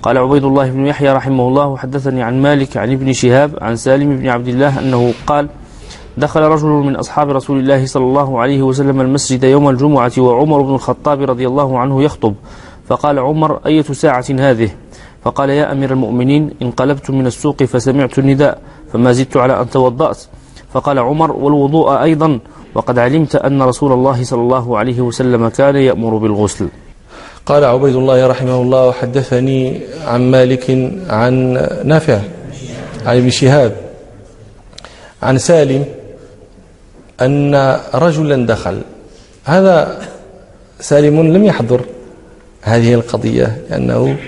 قال عبيد الله بن يحيى رحمه الله: حدثني عن مالك عن ابن شهاب عن سالم بن عبد الله أنه قال: دخل رجل من أصحاب رسول الله صلى الله عليه وسلم المسجد يوم الجمعة وعمر بن الخطاب رضي الله عنه يخطب، فقال عمر: أية ساعة هذه؟ فقال: يا أمير المؤمنين، انقلبت من السوق فسمعت النداء فما زدت على أن توضأت. فقال عمر: والوضوء أيضا، وقد علمت أن رسول الله صلى الله عليه وسلم كان يأمر بالغسل. قال عبيد الله رحمه الله: حدثني عن مالك عن نافع عن ابن شهاب عن سالم أن رجلا دخل. هذا سالم لم يحضر هذه القضية لأنه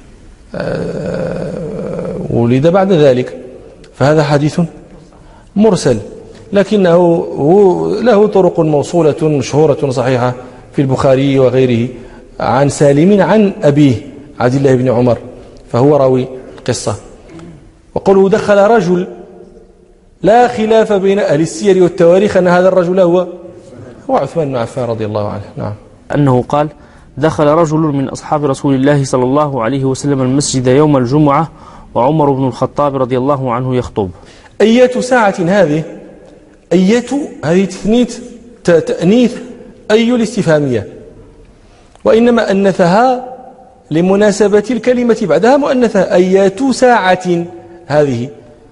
ولد بعد ذلك، فهذا حديث مرسل، لكنه له طرق موصولة مشهورة صحيحة في البخاري وغيره عن سالم عن أبيه عبد الله بن عمر، فهو راوي القصة. وقوله دخل رجل، لا خلاف بين أهل السير والتواريخ أن هذا الرجل هو عثمان بن عفان رضي الله عنه. نعم. أنه قال: دخل رجل من أصحاب رسول الله صلى الله عليه وسلم المسجد يوم الجمعة وعمر بن الخطاب رضي الله عنه يخطب. أية ساعة هذه؟ أية هذه تأنيث أي الاستفهامية، وإنما أنثها لمناسبة الكلمة بعدها مؤنثة. أية ساعة هذه،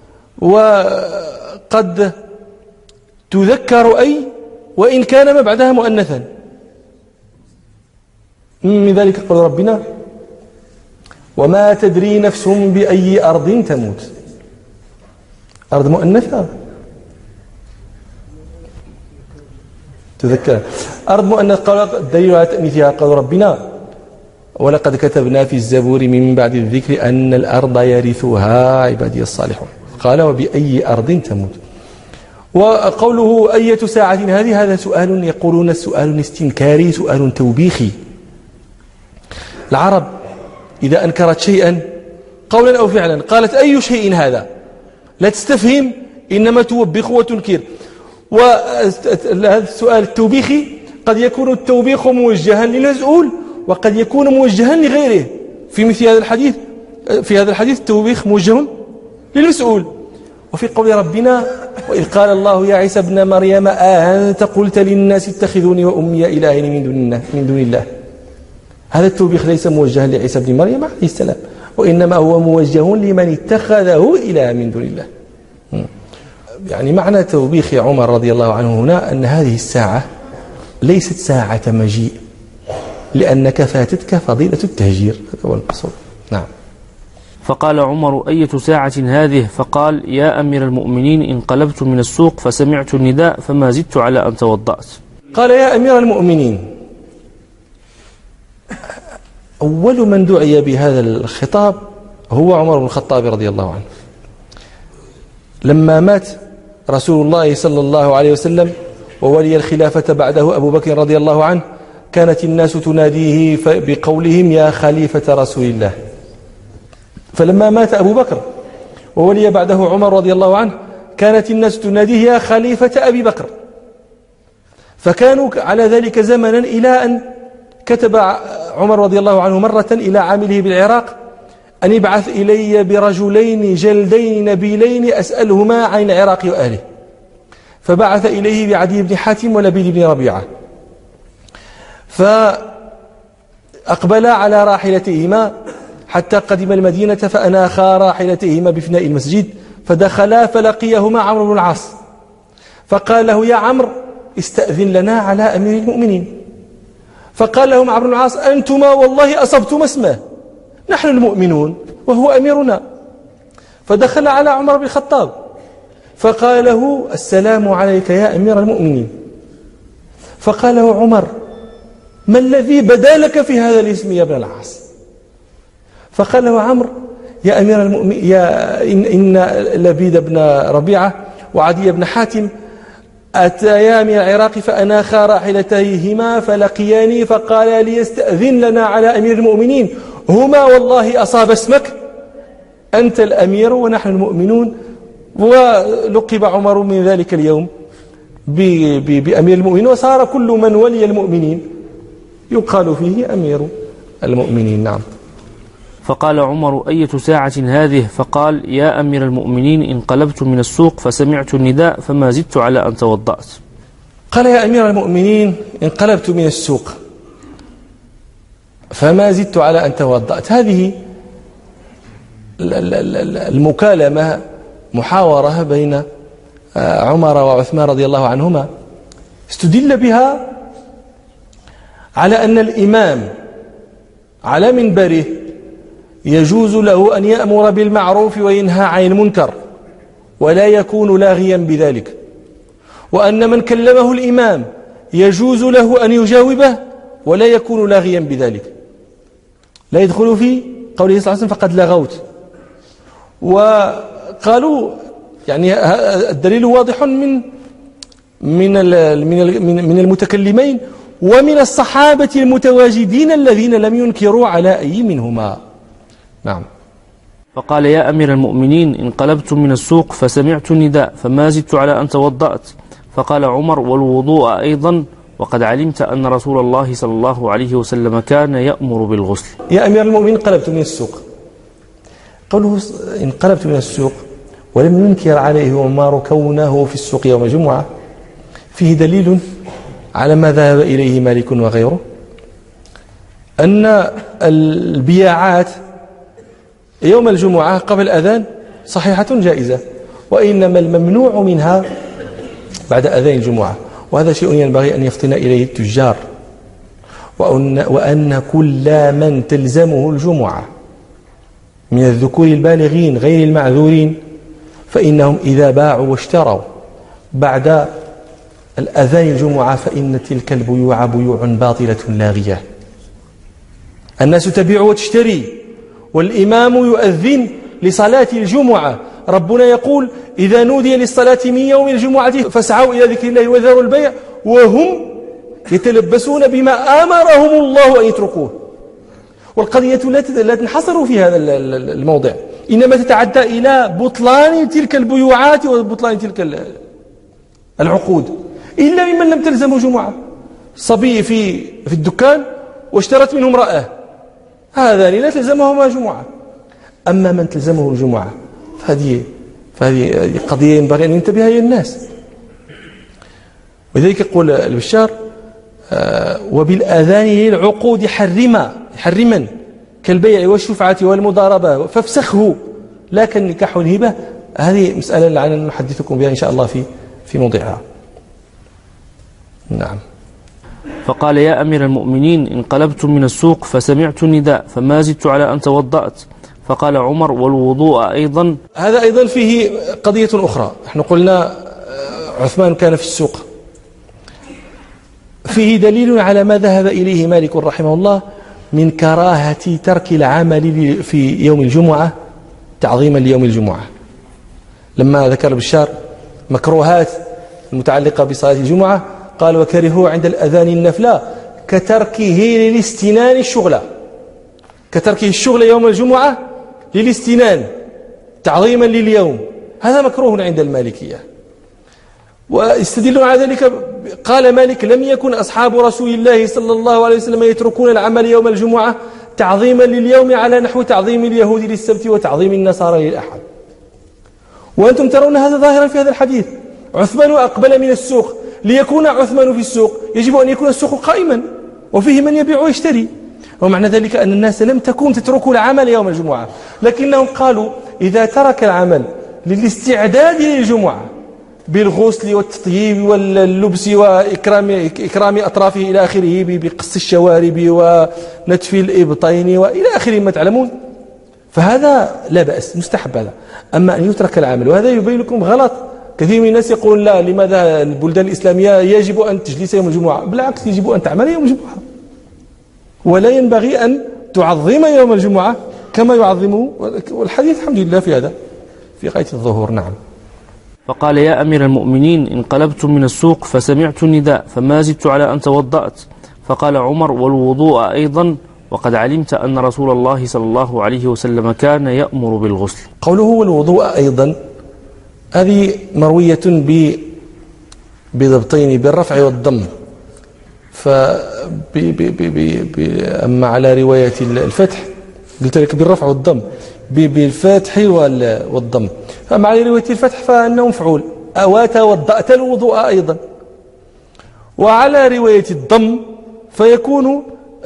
وقد تذكر أي وإن كان ما بعدها مؤنثا. من ذلك قول ربنا: وما تدري نفس بأي أرض تموت. أرض مؤنثة تذكر، أرض مؤنث. قال الدليل على تأنيثها قول ربنا: ولقد كتبنا في الزبور من بعد الذكر أن الأرض يرثها عبادي الصالحون. قال: وبأي أرض تموت. وقوله أية ساعة هذه، هذا سؤال يقولون سؤال استنكاري، سؤال توبيخي. العرب إذا أنكرت شيئا قولا أو فعلا قالت: أي شيء هذا؟ لا تستفهم، إنما توبخ وتنكر. وهذا السؤال التوبيخي قد يكون التوبيخ موجها للمسؤول وقد يكون موجها لغيره. في مثل هذا الحديث، في هذا الحديث التوبيخ موجه للمسؤول. وفي قول ربنا: وإذ قال الله يا عيسى ابن مريم أأنت قلت للناس اتخذوني وأمي إلهين من دون الله. هذا التوبيخ ليس موجها لعيسى ابن مريم عليه السلام، وإنما هو موجه لمن اتخذه إله من دون الله. يعني معنى توبيخ عمر رضي الله عنه هنا أن هذه الساعة ليست ساعة مجيء، لأنك فاتتك فضيلة التهجير. هذا هو المقصود. نعم. فقال عمر: أية ساعة هذه؟ فقال: يا أمير المؤمنين، انقلبت من السوق فسمعت النداء فما زدت على أن توضأت. قال: يا أمير المؤمنين. أول من دعي بهذا الخطاب هو عمر بن الخطاب رضي الله عنه. لما مات رسول الله صلى الله عليه وسلم وولي الخلافة بعده أبو بكر رضي الله عنه، كانت الناس تناديه بقولهم: يا خليفة رسول الله. فلما مات أبو بكر وولي بعده عمر رضي الله عنه، كانت الناس تناديه: يا خليفة أبي بكر. فكانوا على ذلك زمنا إلى أن كتب عمر رضي الله عنه مرة إلى عامله بالعراق أن يبعث إلي برجلين جلدين نبيلين أسألهما عن العراق وأهله. فبعث إليه بعدي بن حاتم ولبيد بن ربيعة، فأقبلا على راحلتهما حتى قدم المدينة، فأناخا راحلتهما بفناء المسجد، فدخلا فلقيهما عمرو بن العاص، فقال له: يا عمرو، استأذن لنا على أمير المؤمنين. فقال لهم عمرو بن العاص: أنتما والله أصبتما اسمه، نحن المؤمنون وهو أميرنا. فدخل على عمر بن الخطاب فقال له: السلام عليك يا أمير المؤمنين. فقال له عمر: ما الذي بدا لك في هذا الاسم يا ابن العاص؟ فقال له عمرو: يا أمير المؤمنين، إن لبيد بن ربيعة وعدي بن حاتم أتيا من العراق فأناخا راحلتيهما فلقياني فقال لي: استأذن لنا على أمير المؤمنين، هما والله أصاب اسمك، أنت الأمير ونحن المؤمنون. ولقب عمر من ذلك اليوم بأمير المؤمنين، وصار كل من ولي المؤمنين يقال فيه أمير المؤمنين. نعم. فقال عمر: أية ساعة هذه؟ فقال: يا أمير المؤمنين، انقلبت من السوق فسمعت النداء فما زدت على أن توضأت. قال: يا أمير المؤمنين، انقلبت من السوق فما زدت على أن توضأت. هذه المكالمة محاورة بين عمر وعثمان رضي الله عنهما، استدل بها على أن الإمام على منبره يجوز له أن يأمر بالمعروف وينهى عن المنكر ولا يكون لاغيا بذلك، وأن من كلمه الإمام يجوز له أن يجاوبه ولا يكون لاغيا بذلك، لا يدخل في قوله صلى الله عليه وسلم فقد لغوت. وقالوا يعني الدليل واضح من المتكلمين ومن الصحابة المتواجدين الذين لم ينكروا على أي منهما. نعم. فقال: يا أمير المؤمنين، انقلبت من السوق فسمعت النداء فما زدت على أن توضأت. فقال عمر: والوضوء أيضا، وقد علمت أن رسول الله صلى الله عليه وسلم كان يأمر بالغسل. يا أمير المؤمنين، انقلبت من السوق، قوله انقلبت من السوق ولم ينكر عليه عمر كونه في السوق يوم الجمعة فيه دليل على ما ذهب إليه مالك وغيره، أن البياعات يوم الجمعة قبل الأذان صحيحة جائزة، وإنما الممنوع منها بعد أذان الجمعة، وهذا شيء ينبغي أن يفطن إليه التجار، وأن كل من تلزمه الجمعة من الذكور البالغين غير المعذورين فإنهم إذا باعوا واشتروا بعد الأذان الجمعة فإن تلك البيوع بيوع باطلة لاغية. الناس تبيع وتشتري والإمام يؤذن لصلاة الجمعة. ربنا يقول: إذا نودي للصلاة من يوم الجمعة فاسعوا إلى ذكر الله وذروا البيع، وهم يتلبسون بما آمرهم الله أن يتركوه. والقضية لا تنحصر في هذا الموضع، إنما تتعدى إلى بطلان تلك البيوعات وبطلان تلك العقود، إلا ممن لم تلزمه جمعة. صبي في الدكان واشترت منه امرأة، هذان لا تلزمهما جمعة. أما من تلزمه الجمعة فهذه قضية ينبغي أن ينتبه إليها الناس. ولذلك يقول البشار: وبالآذان للعقود حرما كالبيع والشفعة والمضاربة فافسخه، لا كالنكاح والهبة. هذه مسألة لعلنا نحدثكم بها إن شاء الله في موضعها. نعم. فقال: يا أمير المؤمنين، انقلبت من السوق فسمعت النداء فما زدت على أن توضأت. فقال عمر: والوضوء أيضا. هذا أيضا فيه قضية أخرى. نحن قلنا عثمان كان في السوق، فيه دليل على ما ذهب إليه مالك رحمه الله من كراهة ترك العمل في يوم الجمعة تعظيما ليوم الجمعة. لما ذكر بشار مكروهات المتعلقة بصلاة الجمعة قال: وكرهوا عند الأذان النفلة كتركه للاستنان الشغلة، كتركه الشغل يوم الجمعة للاستنان تعظيما لليوم، هذا مكروه عند المالكية. واستدلوا على ذلك قال مالك: لم يكن أصحاب رسول الله صلى الله عليه وسلم يتركون العمل يوم الجمعة تعظيما لليوم على نحو تعظيم اليهود للسبت وتعظيم النصارى للأحد. وأنتم ترون هذا ظاهرا في هذا الحديث. عثمان أقبل من السوق، ليكون عثمان في السوق يجب أن يكون السوق قائما وفيه من يبيع ويشتري، ومعنى ذلك أن الناس لم تكن تترك العمل يوم الجمعة، لكنهم قالوا: إذا ترك العمل للاستعداد للجمعة بالغسل والتطييب واللبس وإكرام أطرافه إلى آخره بقص الشوارب ونتف الإبطين وإلى آخره ما تعلمون، فهذا لا بأس، مستحب هذا. أما أن يترك العمل، وهذا يبين لكم غلط. كثير من الناس يقول: لا، لماذا البلدان الإسلامية يجب أن تجلس يوم الجمعة؟ بالعكس، يجب أن تعمل يوم الجمعة، ولا ينبغي أن تعظم يوم الجمعة كما يعظمه. والحديث الحمد لله في هذا في غاية الظهور. نعم. فقال: يا أمير المؤمنين، انقلبت من السوق فسمعت النداء فما زدت على أن توضأت. فقال عمر: والوضوء أيضا، وقد علمت أن رسول الله صلى الله عليه وسلم كان يأمر بالغسل. قوله والوضوء أيضا هذه مروية بضبطين، بالرفع والضم. أما على رواية الفتح قلت لك بالرفع والضم، بالفتح والضم. فمع رواية الفتح فأنه مفعول، وتوضأت الوضوء أيضا. وعلى رواية الضم فيكون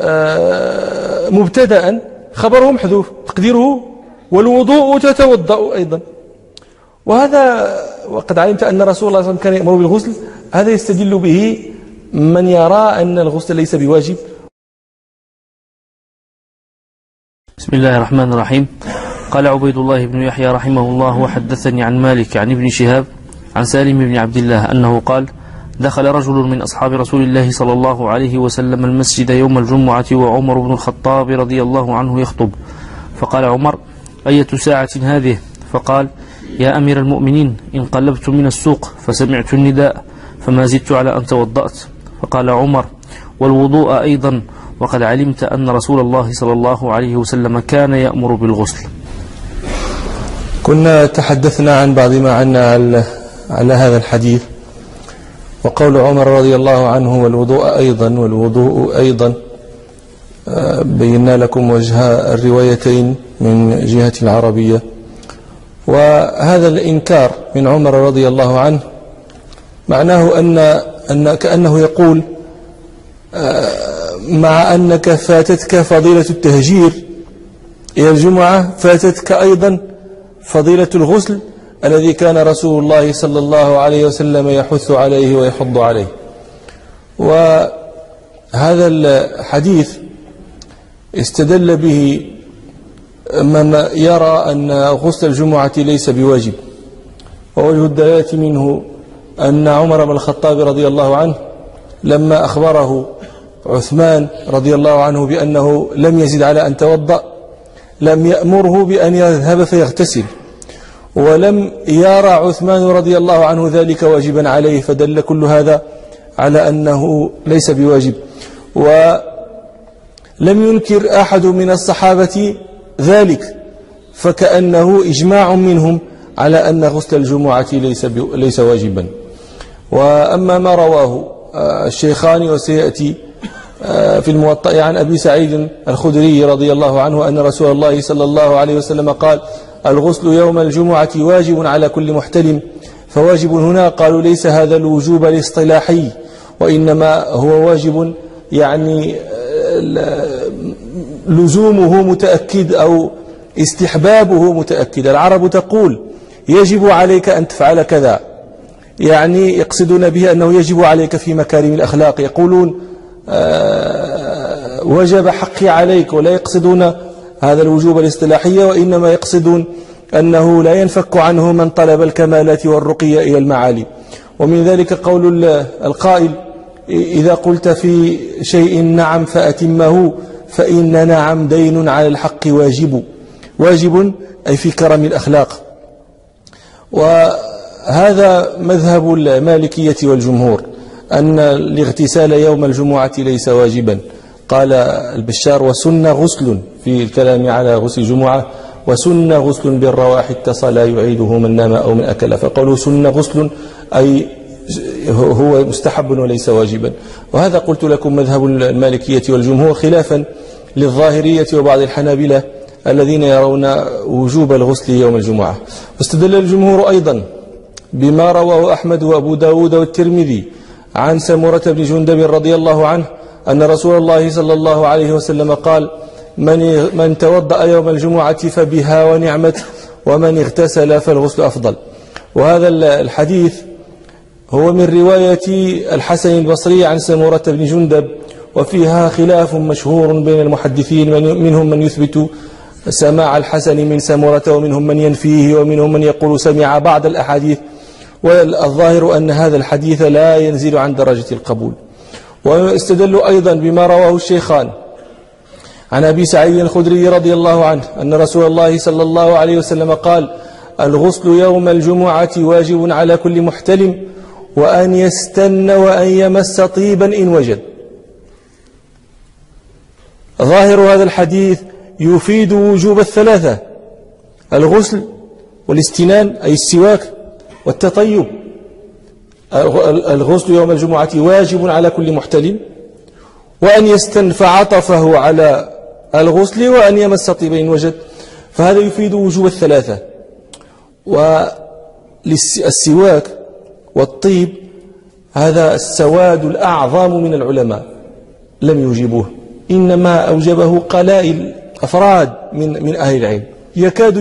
مبتدأ خبره محذوف تقديره والوضوء تتوضأ أيضا. وهذا وقد علمت أن رسول الله صلى الله عليه وسلم كان يأمر بالغسل، هذا يستدل به من يرى أن الغسل ليس بواجب. بسم الله الرحمن الرحيم. قال عبيد الله بن يحيى رحمه الله: وحدثني عن مالك عن ابن شهاب عن سالم بن عبد الله أنه قال: دخل رجل من أصحاب رسول الله صلى الله عليه وسلم المسجد يوم الجمعة وعمر بن الخطاب رضي الله عنه يخطب، فقال عمر: أية ساعة هذه؟ فقال: يا أمير المؤمنين، انقلبت من السوق فسمعت النداء فما زدت على أن توضأت. فقال عمر: والوضوء أيضا، وقد علمت أن رسول الله صلى الله عليه وسلم كان يأمر بالغسل. كنا تحدثنا عن بعض ما عنا على هذا الحديث، وقول عمر رضي الله عنه والوضوء أيضا بينا لكم وجه الروايتين من جهة العربية. وهذا الإنكار من عمر رضي الله عنه معناه أن كأنه يقول: مع أنك فاتتك فضيلة التهجير إلى الجمعة، فاتتك أيضا فضيلة الغسل الذي كان رسول الله صلى الله عليه وسلم يحث عليه ويحض عليه. وهذا الحديث استدل به من يرى أن غسل الجمعة ليس بواجب، ووجه الدلالة منه أن عمر بن الخطاب رضي الله عنه لما أخبره عثمان رضي الله عنه بأنه لم يزد على أن توضأ لم يأمره بأن يذهب فيغتسل، ولم يرى عثمان رضي الله عنه ذلك واجبا عليه، فدل كل هذا على أنه ليس بواجب. ولم ينكر أحد من الصحابة ذلك، فكأنه إجماع منهم على أن غسل الجمعة ليس واجبا. وأما ما رواه الشيخان وسيأتي في الموطأ عن أبي سعيد الخدري رضي الله عنه أن رسول الله صلى الله عليه وسلم قال: الغسل يوم الجمعة واجب على كل محتلم. فواجب هنا قالوا ليس هذا الوجوب الاصطلاحي، وإنما هو واجب يعني لزومه متأكد أو استحبابه متأكد. العرب تقول: يجب عليك أن تفعل كذا، يعني يقصدون به أنه يجب عليك في مكارم الأخلاق، يقولون وجب حقي عليك، ولا يقصدون هذا الوجوب الاصطلاحي، وإنما يقصدون أنه لا ينفك عنه من طلب الكمالات والرقي إلى المعالي. ومن ذلك قول القائل: إذا قلت في شيء نعم فأتمه، فإن نعم دين على الحق واجب أي في كرم الأخلاق. وهذا مذهب المالكية والجمهور، أن الاغتسال يوم الجمعة ليس واجبا. قال البشار: وسن غسل في الكلام على غسل الجمعة، وسن غسل بالرواح اتصل يعيده من نام أو من أكل. فقالوا سن غسل أي هو مستحب وليس واجبا. وهذا قلت لكم مذهب المالكية والجمهور، خلافا للظاهرية وبعض الحنابلة الذين يرون وجوب الغسل يوم الجمعة. واستدل الجمهور أيضا بما رواه أحمد وأبو داود والترمذي عن سمرة بن جندب رضي الله عنه أن رسول الله صلى الله عليه وسلم قال: من توضأ يوم الجمعة فبها ونعمت، ومن اغتسل فالغسل أفضل. وهذا الحديث هو من رواية الحسن البصري عن سمرة بن جندب، وفيها خلاف مشهور بين المحدثين، منهم من يثبت سماع الحسن من سمرة، ومنهم من ينفيه، ومنهم من يقول سمع بعض الأحاديث. والظاهر أن هذا الحديث لا ينزل عن درجة القبول. واستدلوا أيضا بما رواه الشيخان عن أبي سعيد الخدري رضي الله عنه أن رسول الله صلى الله عليه وسلم قال: الغسل يوم الجمعة واجب على كل محتلم، وأن يستن وأن يمس طيبا إن وجد. ظاهر هذا الحديث يفيد وجوب الثلاثة: الغسل والاستنان أي السواك والتطيب. الغسل يوم الجمعة واجب على كل محتلم، وأن يستن فعطفه على الغسل وأن يمس طيبين وجد، فهذا يفيد وجوب الثلاثة. والسواك والطيب هذا السواد الأعظم من العلماء لم يوجبوه، إنما أوجبه قلائل أفراد من أهل العلم. يكاد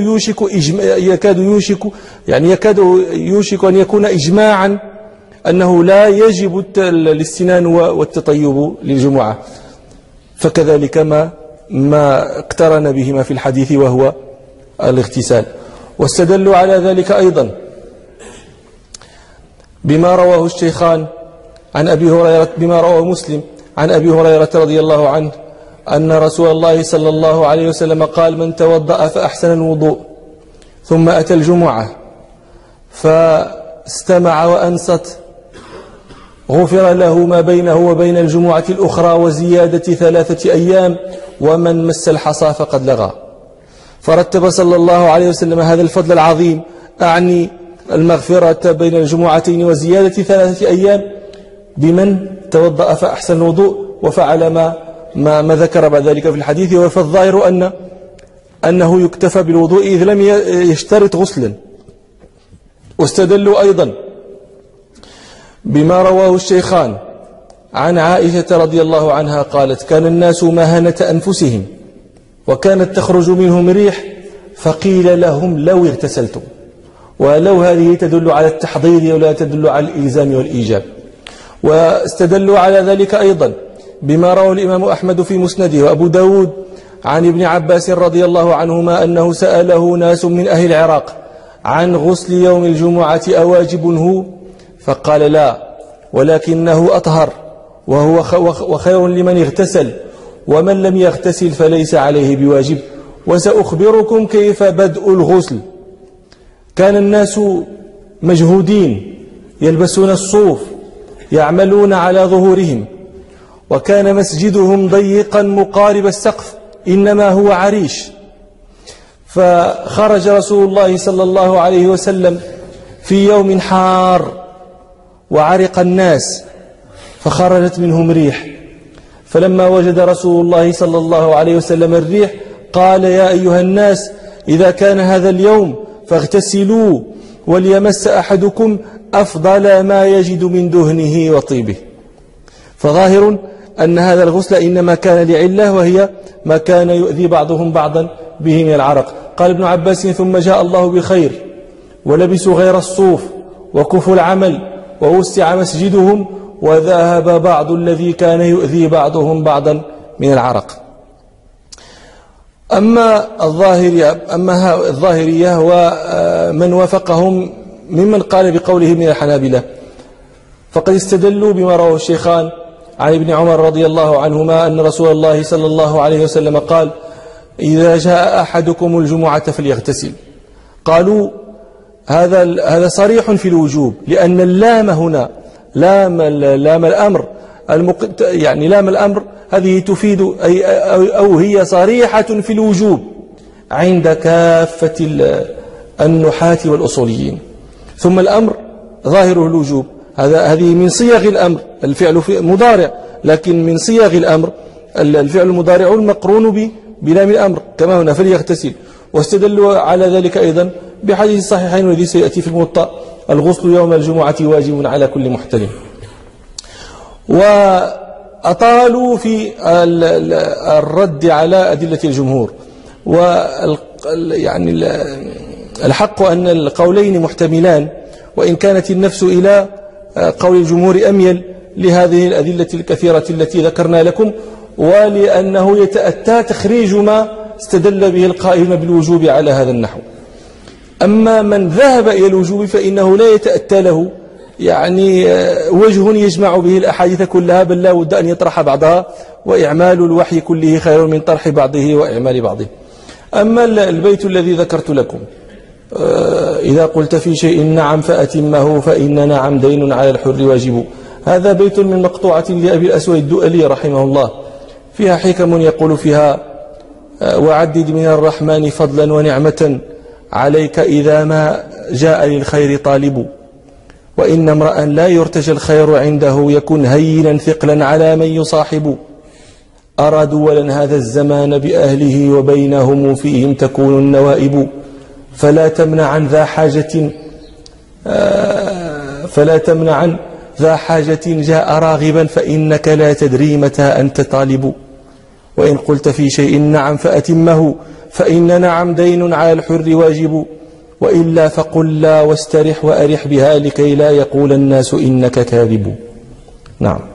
يوشك أن يكون إجماعا أنه لا يجب الاستنان والتطيب للجمعة، فكذلك ما اقترن بهما في الحديث وهو الاغتسال. واستدلوا على ذلك أيضا بما رواه الشيخان عن أبي هريرة، بما رواه مسلم عن أبي هريرة رضي الله عنه أن رسول الله صلى الله عليه وسلم قال: من توضأ فأحسن الوضوء ثم أتى الجمعة فاستمع وأنصت غفر له ما بينه وبين الجمعة الأخرى وزيادة 3 أيام، ومن مس الحصى فقد لغى. فرتب صلى الله عليه وسلم هذا الفضل العظيم، أعني المغفرة بين الجمعتين وزيادة 3 أيام، بمن توضأ فأحسن الوضوء وفعل ما ذكر بعد ذلك في الحديث. فالظاهر أنه يكتفى بالوضوء إذ لم يشترط غسلا. واستدلوا أيضا بما رواه الشيخان عن عائشة رضي الله عنها قالت: كان الناس مهنة أنفسهم وكانت تخرج منهم ريح فقيل لهم لو اغتسلتم. ولو هذه تدل على التحضير ولا تدل على الإلزام والإيجاب. واستدلوا على ذلك أيضا بما رواه الإمام أحمد في مسنده وأبو داود عن ابن عباس رضي الله عنهما أنه سأله ناس من أهل العراق عن غسل يوم الجمعة أواجب هو؟ فقال: لا، ولكنه أطهر وخير لمن اغتسل، ومن لم يغتسل فليس عليه بواجب. وسأخبركم كيف بدء الغسل. كان الناس مجهودين يلبسون الصوف يعملون على ظهورهم، وكان مسجدهم ضيقا مقارب السقف، إنما هو عريش. فخرج رسول الله صلى الله عليه وسلم في يوم حار وعرق الناس فخرجت منهم ريح، فلما وجد رسول الله صلى الله عليه وسلم الريح قال: يا أيها الناس، إذا كان هذا اليوم فاغتسلوا وليمس أحدكم أفضل ما يجد من دهنه وطيبه. فظاهر أن هذا الغسل إنما كان لعلة، وهي ما كان يؤذي بعضهم بعضا به من العرق. قال ابن عباس: ثم جاء الله بخير ولبسوا غير الصوف وكفوا العمل ووسع مسجدهم وذهب بعض الذي كان يؤذي بعضهم بعضا من العرق. أما الظاهرية ومن وافقهم ممن قال بقوله من الحنابلة فقد استدلوا بما رواه الشيخان عن ابن عمر رضي الله عنهما أن رسول الله صلى الله عليه وسلم قال: إذا جاء أحدكم الجمعة فليغتسل. قالوا هذا صريح في الوجوب، لأن اللام هنا لام الأمر يعني لام الأمر هذه تفيد أو هي صريحة في الوجوب عند كافة النحاة والأصوليين. ثم الأمر ظاهره الوجوب، هذه من صيغ الأمر، الفعل مضارع، لكن من صيغ الأمر الفعل المضارع المقرون بلام الأمر كما هنا فليغتسل. واستدلوا على ذلك أيضا بحديث الصحيحين الذي سيأتي في الموطأ: الغسل يوم الجمعة واجب على كل محتلم. وأطالوا في الرد على أدلة الجمهور، يعني الحق أن القولين محتملان، وإن كانت النفس إلى قول الجمهور أميل لهذه الأدلة الكثيرة التي ذكرنا لكم، ولأنه يتأتى تخريج ما استدل به القائلون بالوجوب على هذا النحو. أما من ذهب إلى الوجوب فإنه لا يتأتى له يعني وجه يجمع به الأحاديث كلها، بل لا بد أن يطرح بعضها، وإعمال الوحي كله خير من طرح بعضه وإعمال بعضه. أما البيت الذي ذكرت لكم: إذا قلت في شيء نعم فأتمه فإن نعم دين على الحر واجب، هذا بيت من مقطوعة لأبي الأسود الدؤلي رحمه الله، فيها حكم يقول فيها: وعدد من الرحمن فضلا ونعمة عليك إذا ما جاء للخير طالب، وإن امرأ لا يرتجى الخير عنده يكن هينا ثقلا على من يصاحب. أرى دولا هذا الزمان بأهله وبينهم فيهم تكون النوائب فلا تمنعن ذا حاجة جاء راغبا فإنك لا تدري متى أنت طالب وإن قلت في شيء نعم فأتمه فإن نعم دين على الحر واجب وإلا فقل لا واسترح وأرح بها لكي لا يقول الناس إنك كاذب. نعم.